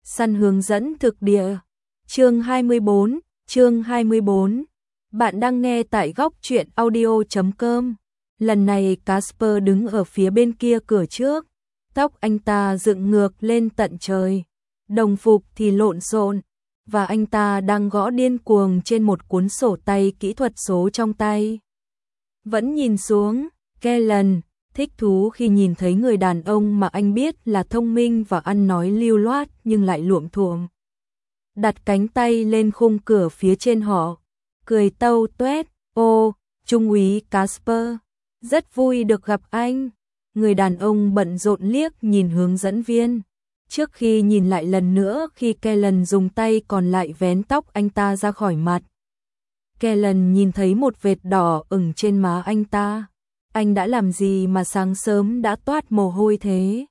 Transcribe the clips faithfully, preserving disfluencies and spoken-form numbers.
Săn hướng dẫn thực địa. Chương hai mươi bốn, chương hai mươi bốn. Bạn đang nghe tại góc truyện audio chấm com. Lần này Casper đứng ở phía bên kia cửa trước, tóc anh ta dựng ngược lên tận trời, đồng phục thì lộn xộn, và anh ta đang gõ điên cuồng trên một cuốn sổ tay kỹ thuật số trong tay. Vẫn nhìn xuống, Kellen thích thú khi nhìn thấy người đàn ông mà anh biết là thông minh và ăn nói lưu loát nhưng lại luộm thuộm. Đặt cánh tay lên khung cửa phía trên họ, cười tâu tuét, ô, Trung úy Casper, rất vui được gặp anh. Người đàn ông bận rộn liếc nhìn hướng dẫn viên, trước khi nhìn lại lần nữa khi Kellen dùng tay còn lại vén tóc anh ta ra khỏi mặt. Kellen nhìn thấy một vệt đỏ ửng trên má anh ta. Anh đã làm gì mà sáng sớm đã toát mồ hôi thế?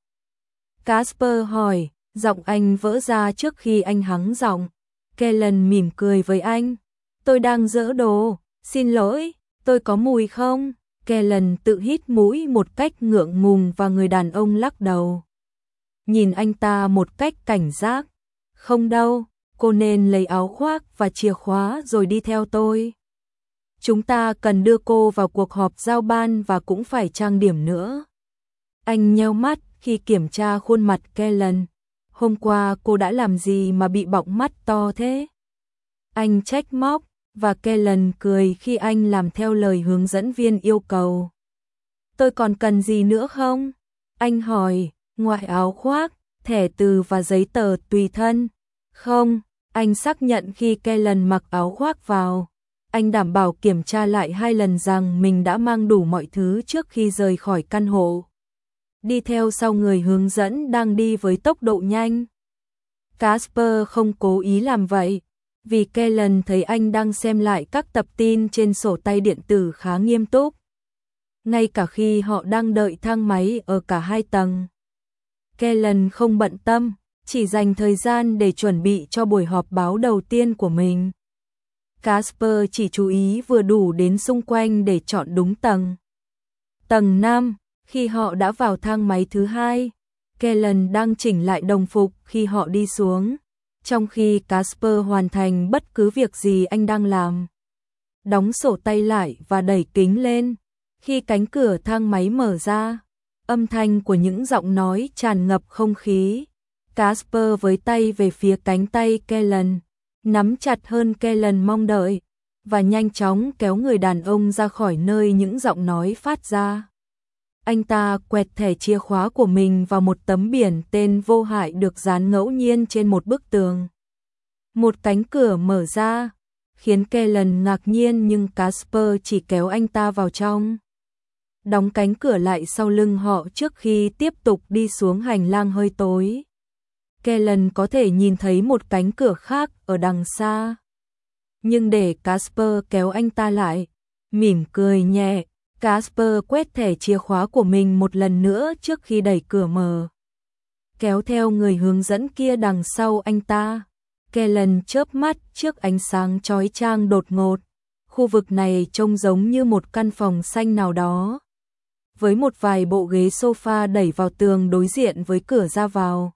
Casper hỏi, giọng anh vỡ ra trước khi anh hắng giọng. Kellen mỉm cười với anh. Tôi đang giở đồ, xin lỗi, tôi có mùi không? Kellen tự hít mũi một cách ngượng ngùng và người đàn ông lắc đầu. Nhìn anh ta một cách cảnh giác. Không đâu, cô nên lấy áo khoác và chìa khóa rồi đi theo tôi. Chúng ta cần đưa cô vào cuộc họp giao ban và cũng phải trang điểm nữa. Anh nheo mắt khi kiểm tra khuôn mặt Kellen. Hôm qua cô đã làm gì mà bị bọng mắt to thế? Anh trách móc, và Kellen cười khi anh làm theo lời hướng dẫn viên yêu cầu. Tôi còn cần gì nữa không? Anh hỏi, ngoài áo khoác, thẻ từ và giấy tờ tùy thân. Không, anh xác nhận khi Kellen mặc áo khoác vào. Anh đảm bảo kiểm tra lại hai lần rằng mình đã mang đủ mọi thứ trước khi rời khỏi căn hộ. Đi theo sau người hướng dẫn đang đi với tốc độ nhanh. Casper không cố ý làm vậy, vì Kellen thấy anh đang xem lại các tập tin trên sổ tay điện tử khá nghiêm túc. Ngay cả khi họ đang đợi thang máy ở cả hai tầng. Kellen không bận tâm, chỉ dành thời gian để chuẩn bị cho buổi họp báo đầu tiên của mình. Casper chỉ chú ý vừa đủ đến xung quanh để chọn đúng tầng. Tầng năm, khi họ đã vào thang máy thứ hai, Kellen đang chỉnh lại đồng phục khi họ đi xuống, trong khi Casper hoàn thành bất cứ việc gì anh đang làm. Đóng sổ tay lại và đẩy kính lên. Khi cánh cửa thang máy mở ra, âm thanh của những giọng nói tràn ngập không khí. Casper với tay về phía cánh tay Kellen, nắm chặt hơn Kellen mong đợi, và nhanh chóng kéo người đàn ông ra khỏi nơi những giọng nói phát ra. Anh ta quẹt thẻ chìa khóa của mình vào một tấm biển tên vô hại được dán ngẫu nhiên trên một bức tường. Một cánh cửa mở ra, khiến Kellen ngạc nhiên nhưng Casper chỉ kéo anh ta vào trong. Đóng cánh cửa lại sau lưng họ trước khi tiếp tục đi xuống hành lang hơi tối. Kellen có thể nhìn thấy một cánh cửa khác ở đằng xa. Nhưng để Casper kéo anh ta lại, mỉm cười nhẹ, Casper quét thẻ chìa khóa của mình một lần nữa trước khi đẩy cửa mở. Kéo theo người hướng dẫn kia đằng sau anh ta. Kellen chớp mắt trước ánh sáng chói chang đột ngột. Khu vực này trông giống như một căn phòng xanh nào đó, với một vài bộ ghế sofa đẩy vào tường đối diện với cửa ra vào.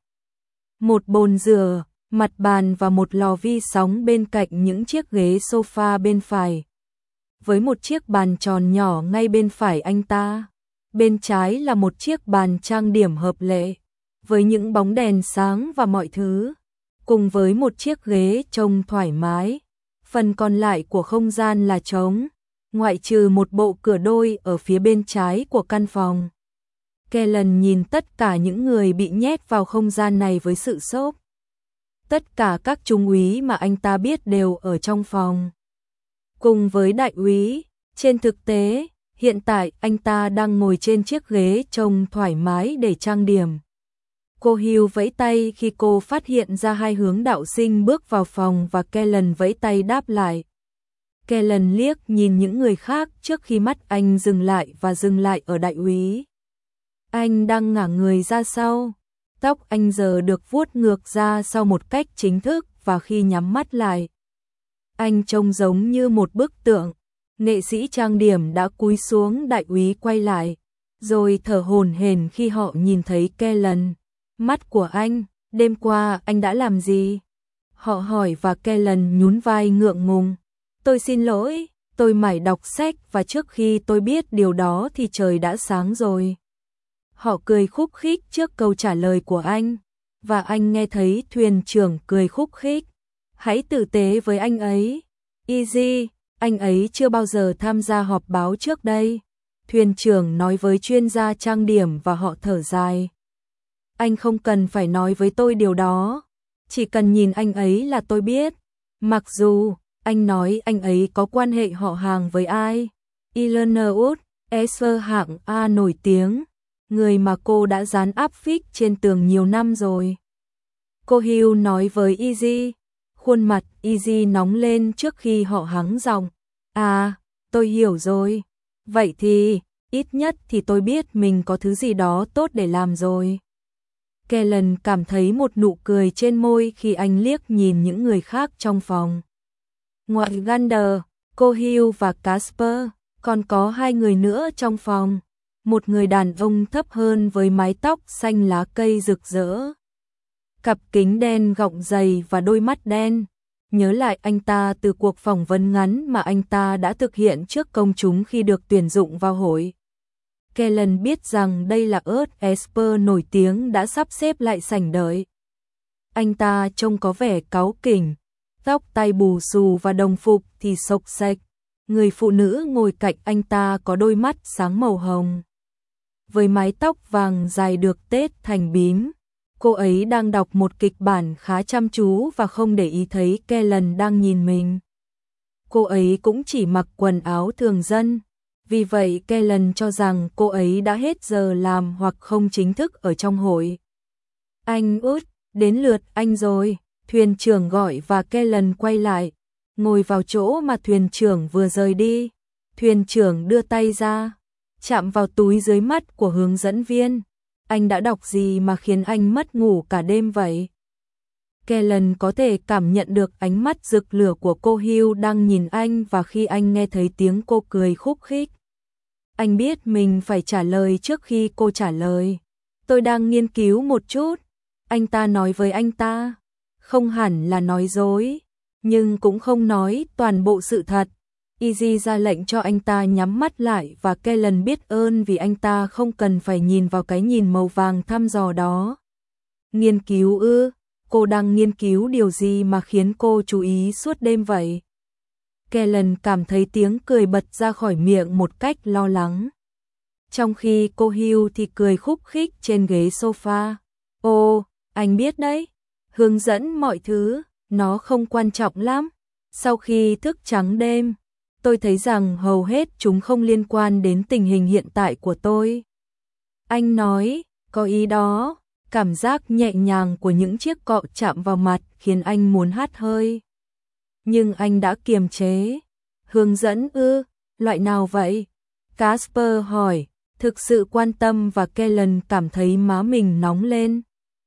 Một bồn rửa, mặt bàn và một lò vi sóng bên cạnh những chiếc ghế sofa bên phải. Với một chiếc bàn tròn nhỏ ngay bên phải anh ta. Bên trái là một chiếc bàn trang điểm hợp lệ, với những bóng đèn sáng và mọi thứ, cùng với một chiếc ghế trông thoải mái. Phần còn lại của không gian là trống, ngoại trừ một bộ cửa đôi ở phía bên trái của căn phòng. Kellen nhìn tất cả những người bị nhét vào không gian này với sự sốc. Tất cả các trung úy mà anh ta biết đều ở trong phòng. Cùng với đại úy, trên thực tế, hiện tại anh ta đang ngồi trên chiếc ghế trông thoải mái để trang điểm. Cô Hill vẫy tay khi cô phát hiện ra hai hướng đạo sinh bước vào phòng và Kellen vẫy tay đáp lại. Kellen liếc nhìn những người khác trước khi mắt anh dừng lại và dừng lại ở đại úy. Anh đang ngả người ra sau. Tóc anh giờ được vuốt ngược ra sau một cách chính thức và khi nhắm mắt lại, anh trông giống như một bức tượng. Nghệ sĩ trang điểm đã cúi xuống, đại úy quay lại, rồi thở hổn hển khi họ nhìn thấy Kellen. Mắt của anh, Đêm qua anh đã làm gì? Họ hỏi và Kellen nhún vai ngượng ngùng. Tôi xin lỗi, tôi mải đọc sách và trước khi tôi biết điều đó thì trời đã sáng rồi. Họ cười khúc khích trước câu trả lời của anh, và anh nghe thấy thuyền trưởng cười khúc khích. Hãy tử tế với anh ấy. Easy, anh ấy chưa bao giờ tham gia họp báo trước đây. Thuyền trưởng nói với chuyên gia trang điểm và họ thở dài. Anh không cần phải nói với tôi điều đó. Chỉ cần nhìn anh ấy là tôi biết. Mặc dù, anh nói anh ấy có quan hệ họ hàng với ai. Eleanor Wood, Esther hạng A nổi tiếng. Người mà cô đã dán áp phích trên tường nhiều năm rồi. Cô Hill nói với Easy. Khuôn mặt Easy nóng lên trước khi họ hắng giọng. À, tôi hiểu rồi. Vậy thì, ít nhất thì tôi biết mình có thứ gì đó tốt để làm rồi. Kellen cảm thấy một nụ cười trên môi khi anh liếc nhìn những người khác trong phòng. Ngoài Gander, cô Hill và Casper, còn có hai người nữa trong phòng. Một người đàn ông thấp hơn với mái tóc xanh lá cây rực rỡ. Cặp kính đen gọng dày và đôi mắt đen. Nhớ lại anh ta từ cuộc phỏng vấn ngắn mà anh ta đã thực hiện trước công chúng khi được tuyển dụng vào hội. Kellen biết rằng đây là Ert Esper nổi tiếng đã sắp xếp lại sảnh đợi. Anh ta trông có vẻ cáu kỉnh, tóc tai bù xù và đồng phục thì xộc xệch. Người phụ nữ ngồi cạnh anh ta có đôi mắt sáng màu hồng. Với mái tóc vàng dài được tết thành bím, cô ấy đang đọc một kịch bản khá chăm chú và không để ý thấy Kellen đang nhìn mình. Cô ấy cũng chỉ mặc quần áo thường dân. Vì vậy Kellen cho rằng cô ấy đã hết giờ làm hoặc không chính thức ở trong hội. Anh út, đến lượt anh rồi, thuyền trưởng gọi và Kellen quay lại, ngồi vào chỗ mà thuyền trưởng vừa rời đi. Thuyền trưởng đưa tay ra, chạm vào túi dưới mắt của hướng dẫn viên. Anh đã đọc gì mà khiến anh mất ngủ cả đêm vậy? Kellen có thể cảm nhận được ánh mắt rực lửa của cô Hill đang nhìn anh và khi anh nghe thấy tiếng cô cười khúc khích. Anh biết mình phải trả lời trước khi cô trả lời. Tôi đang nghiên cứu một chút, anh ta nói với anh ta. Không hẳn là nói dối, nhưng cũng không nói toàn bộ sự thật. Easy ra lệnh cho anh ta nhắm mắt lại và Kellen biết ơn vì anh ta không cần phải nhìn vào cái nhìn màu vàng thăm dò đó. Nghiên cứu ư? Cô đang nghiên cứu điều gì mà khiến cô chú ý suốt đêm vậy? Kellen cảm thấy tiếng cười bật ra khỏi miệng một cách lo lắng. Trong khi cô Hill thì cười khúc khích trên ghế sofa. Ồ, anh biết đấy, hướng dẫn mọi thứ, nó không quan trọng lắm. Sau khi thức trắng đêm, tôi thấy rằng hầu hết chúng không liên quan đến tình hình hiện tại của tôi. Anh nói, có ý đó, cảm giác nhẹ nhàng của những chiếc cọ chạm vào mặt khiến anh muốn hắt hơi. Nhưng anh đã kiềm chế. Hướng dẫn ư, loại nào vậy? Casper hỏi, thực sự quan tâm và Kellen cảm thấy má mình nóng lên.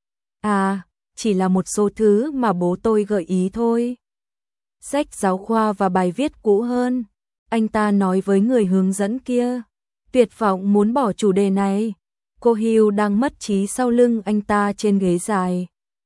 À, chỉ là một số thứ mà bố tôi gợi ý thôi. Sách giáo khoa và bài viết cũ hơn. Anh ta nói với người hướng dẫn kia. Tuyệt vọng muốn bỏ chủ đề này. Cô Hill đang mất trí sau lưng anh ta trên ghế dài.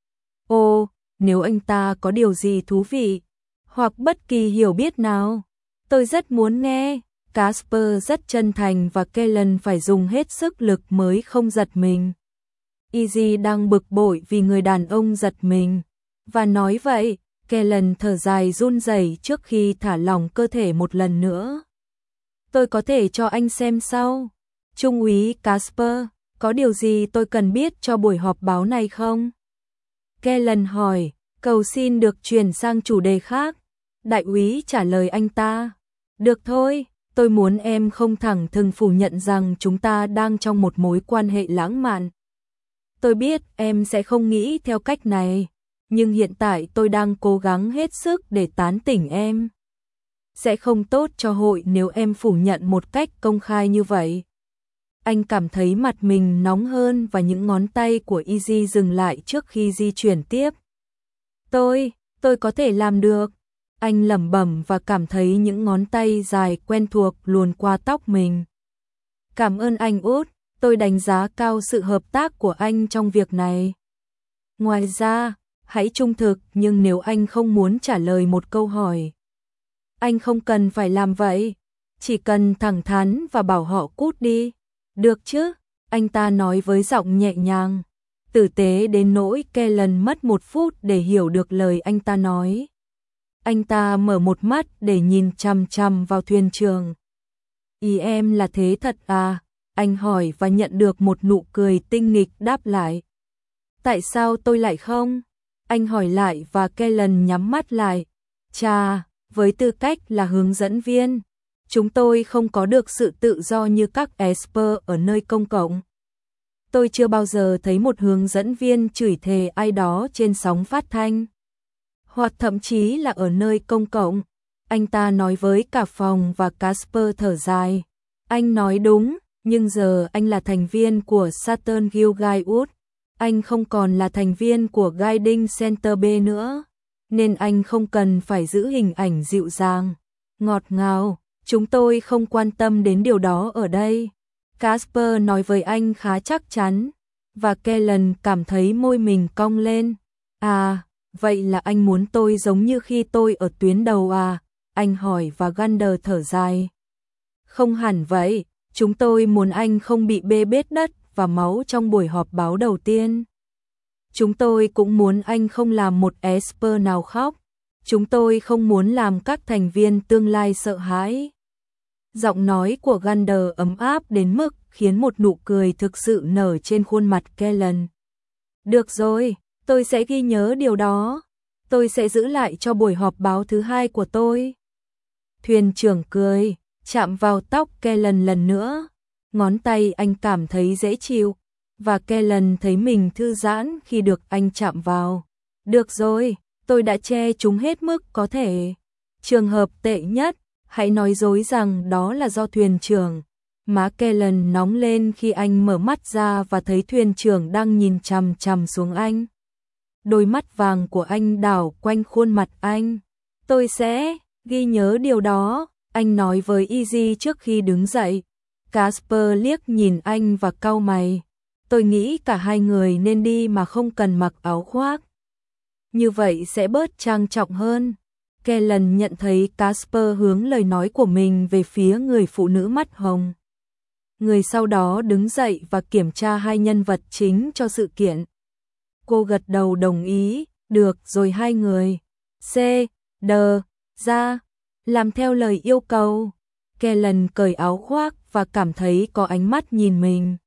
Ồ, nếu anh ta có điều gì thú vị, hoặc bất kỳ hiểu biết nào, tôi rất muốn nghe. Casper rất chân thành và Kellen phải dùng hết sức lực mới không giật mình. Easy đang bực bội vì người đàn ông giật mình. Và nói vậy, Kellen thở dài run rẩy trước khi thả lỏng cơ thể một lần nữa. Tôi có thể cho anh xem sau. Trung úy Casper, có điều gì tôi cần biết cho buổi họp báo này không? Kellen hỏi, cầu xin được chuyển sang chủ đề khác. Đại úy trả lời anh ta. Được thôi, tôi muốn em không thẳng thừng phủ nhận rằng chúng ta đang trong một mối quan hệ lãng mạn. Tôi biết em sẽ không nghĩ theo cách này, nhưng hiện tại tôi đang cố gắng hết sức để tán tỉnh em. Sẽ không tốt cho hội nếu em phủ nhận một cách công khai như vậy. Anh cảm thấy mặt mình nóng hơn và những ngón tay của Easy dừng lại trước khi di chuyển tiếp. Tôi, tôi có thể làm được. Anh lẩm bẩm và cảm thấy những ngón tay dài quen thuộc luồn qua tóc mình. Cảm ơn anh út, tôi đánh giá cao sự hợp tác của anh trong việc này. Ngoài ra, hãy trung thực, nhưng nếu anh không muốn trả lời một câu hỏi, anh không cần phải làm vậy. Chỉ cần thẳng thắn và bảo họ cút đi. Được chứ? Anh ta nói với giọng nhẹ nhàng, tử tế đến nỗi Kellen mất một phút để hiểu được lời anh ta nói. Anh ta mở một mắt để nhìn chằm chằm vào thuyền trưởng. Ý em là thế thật à? Anh hỏi và nhận được một nụ cười tinh nghịch đáp lại. Tại sao tôi lại không? Anh hỏi lại và Kellen nhắm mắt lại. Chà, với tư cách là hướng dẫn viên, chúng tôi không có được sự tự do như các Esper ở nơi công cộng. Tôi chưa bao giờ thấy một hướng dẫn viên chửi thề ai đó trên sóng phát thanh, hoặc thậm chí là ở nơi công cộng. Anh ta nói với cả phòng và Casper thở dài. Anh nói đúng, nhưng giờ anh là thành viên của Saturn Guild Guidewood. Anh không còn là thành viên của Guiding Center B nữa, nên anh không cần phải giữ hình ảnh dịu dàng, ngọt ngào. Chúng tôi không quan tâm đến điều đó ở đây. Casper nói với anh khá chắc chắn, và Kellen cảm thấy môi mình cong lên. À, vậy là anh muốn tôi giống như khi tôi ở tuyến đầu à? Anh hỏi và Gander thở dài. Không hẳn vậy, chúng tôi muốn anh không bị bê bết đất và máu trong buổi họp báo đầu tiên. Chúng tôi cũng muốn anh không làm một Esper nào khóc. Chúng tôi không muốn làm các thành viên tương lai sợ hãi. Giọng nói của Gander ấm áp đến mức khiến một nụ cười thực sự nở trên khuôn mặt Kellen. Được rồi, tôi sẽ ghi nhớ điều đó. Tôi sẽ giữ lại cho buổi họp báo thứ hai của tôi. Thuyền trưởng cười, chạm vào tóc Kellen lần nữa. Ngón tay anh cảm thấy dễ chịu, và Kellen thấy mình thư giãn khi được anh chạm vào. Được rồi, tôi đã che chúng hết mức có thể. Trường hợp tệ nhất, hãy nói dối rằng đó là do thuyền trưởng. Má Kellen nóng lên khi anh mở mắt ra và thấy thuyền trưởng đang nhìn chằm chằm xuống anh. Đôi mắt vàng của anh đảo quanh khuôn mặt anh. Tôi sẽ ghi nhớ điều đó, anh nói với Easy trước khi đứng dậy. Casper liếc nhìn anh và cau mày. Tôi nghĩ cả hai người nên đi mà không cần mặc áo khoác. Như vậy sẽ bớt trang trọng hơn. Kellen nhận thấy Casper hướng lời nói của mình về phía người phụ nữ mắt hồng. Người sau đó đứng dậy và kiểm tra hai nhân vật chính cho sự kiện. Cô gật đầu đồng ý, được rồi hai người. C, D, ra, làm theo lời yêu cầu. Kellen cởi áo khoác và cảm thấy có ánh mắt nhìn mình.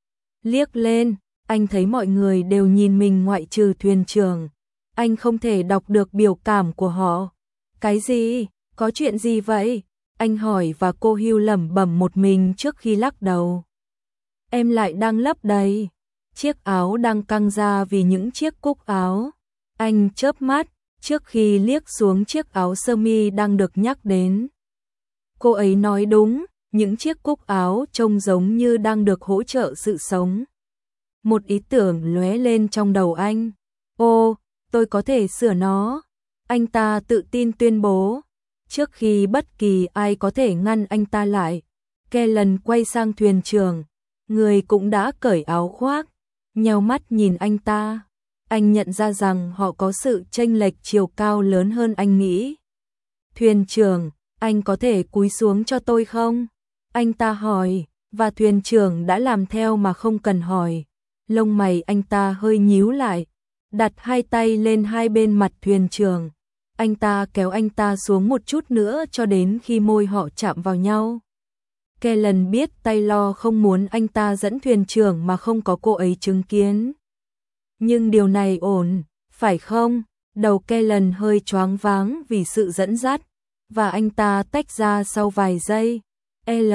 Liếc lên, anh thấy mọi người đều nhìn mình ngoại trừ thuyền trưởng. Anh không thể đọc được biểu cảm của họ. Cái gì? Có chuyện gì vậy? Anh hỏi và cô Hugh lẩm bẩm một mình trước khi lắc đầu. Em lại đang lấp đầy. Chiếc áo đang căng ra vì những chiếc cúc áo. Anh chớp mắt trước khi liếc xuống chiếc áo sơ mi đang được nhắc đến. Cô ấy nói đúng, những chiếc cúc áo trông giống như đang được hỗ trợ sự sống. Một ý tưởng lóe lên trong đầu anh. Ô, tôi có thể sửa nó. Anh ta tự tin tuyên bố. Trước khi bất kỳ ai có thể ngăn anh ta lại, Kellen quay sang thuyền trưởng. Người cũng đã cởi áo khoác, nheo mắt nhìn anh ta. Anh nhận ra rằng họ có sự chênh lệch chiều cao lớn hơn anh nghĩ. Thuyền trưởng, anh có thể cúi xuống cho tôi không? Anh ta hỏi, và thuyền trưởng đã làm theo mà không cần hỏi. Lông mày anh ta hơi nhíu lại, đặt hai tay lên hai bên mặt thuyền trưởng. Anh ta kéo anh ta xuống một chút nữa cho đến khi môi họ chạm vào nhau. Kellen biết Taylor không muốn anh ta dẫn thuyền trưởng mà không có cô ấy chứng kiến. Nhưng điều này ổn, phải không? Đầu Kellen hơi choáng váng vì sự dẫn dắt, và anh ta tách ra sau vài giây. L,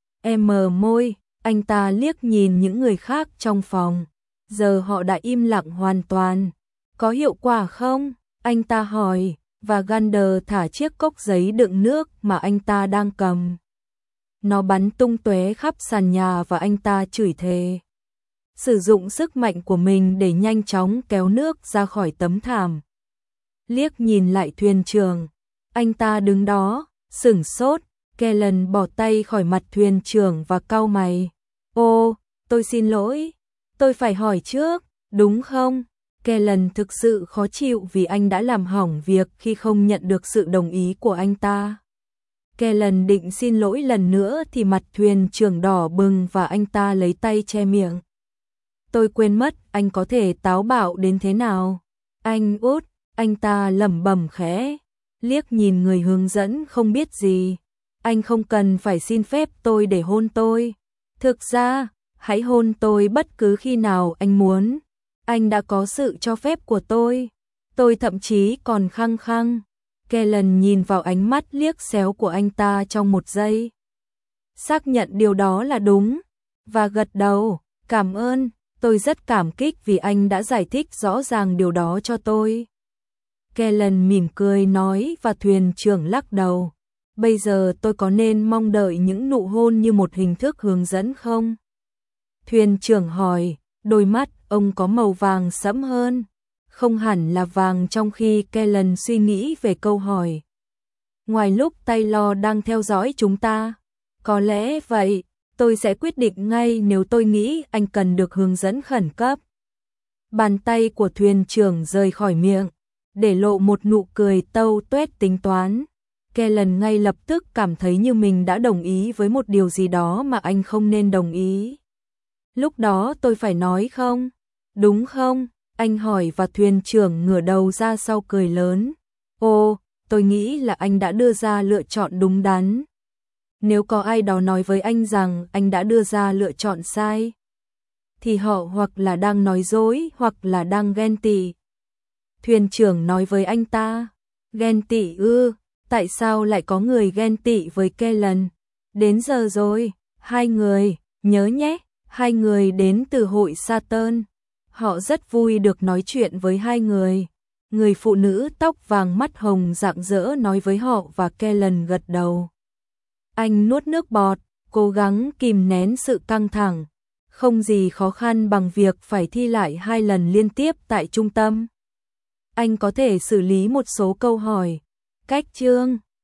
M môi, anh ta liếc nhìn những người khác trong phòng. Giờ họ đã im lặng hoàn toàn. Có hiệu quả không? Anh ta hỏi, và Gander thả chiếc cốc giấy đựng nước mà anh ta đang cầm. Nó bắn tung tóe khắp sàn nhà và anh ta chửi thề. Sử dụng sức mạnh của mình để nhanh chóng kéo nước ra khỏi tấm thảm. Liếc nhìn lại thuyền trưởng, anh ta đứng đó, sửng sốt. Kellen bỏ tay khỏi mặt thuyền trưởng và cau mày. Ô, tôi xin lỗi, tôi phải hỏi trước, đúng không? Kellen thực sự khó chịu vì anh đã làm hỏng việc khi không nhận được sự đồng ý của anh ta. Kellen định xin lỗi lần nữa thì mặt thuyền trưởng đỏ bừng và anh ta lấy tay che miệng. Tôi quên mất, anh có thể táo bạo đến thế nào? Anh út, anh ta lẩm bẩm khẽ, liếc nhìn người hướng dẫn không biết gì. Anh không cần phải xin phép tôi để hôn tôi. Thực ra, hãy hôn tôi bất cứ khi nào anh muốn. Anh đã có sự cho phép của tôi. Tôi thậm chí còn khăng khăng. Kellen nhìn vào ánh mắt liếc xéo của anh ta trong một giây. Xác nhận điều đó là đúng. Và gật đầu, cảm ơn, tôi rất cảm kích vì anh đã giải thích rõ ràng điều đó cho tôi. Kellen mỉm cười nói và thuyền trưởng lắc đầu. Bây giờ tôi có nên mong đợi những nụ hôn như một hình thức hướng dẫn không? Thuyền trưởng hỏi, đôi mắt ông có màu vàng sẫm hơn. Không hẳn là vàng trong khi Kellen suy nghĩ về câu hỏi. Ngoài lúc Taylor đang theo dõi chúng ta. Có lẽ vậy, tôi sẽ quyết định ngay nếu tôi nghĩ anh cần được hướng dẫn khẩn cấp. Bàn tay của thuyền trưởng rời khỏi miệng, để lộ một nụ cười tâu tuét tính toán. Kellen ngay lập tức cảm thấy như mình đã đồng ý với một điều gì đó mà anh không nên đồng ý. Lúc đó tôi phải nói không? Đúng không? Anh hỏi và thuyền trưởng ngửa đầu ra sau cười lớn. Ồ, tôi nghĩ là anh đã đưa ra lựa chọn đúng đắn. Nếu có ai đó nói với anh rằng anh đã đưa ra lựa chọn sai, thì họ hoặc là đang nói dối hoặc là đang ghen tị. Thuyền trưởng nói với anh ta, ghen tị ư, tại sao lại có người ghen tị với Kellen? Đến giờ rồi, hai người, nhớ nhé, hai người đến từ hội Saturn. Họ rất vui được nói chuyện với hai người. Người phụ nữ tóc vàng mắt hồng rạng rỡ nói với họ và Kellen gật đầu. Anh nuốt nước bọt, cố gắng kìm nén sự căng thẳng. Không gì khó khăn bằng việc phải thi lại hai lần liên tiếp tại trung tâm. Anh có thể xử lý một số câu hỏi. Cách chương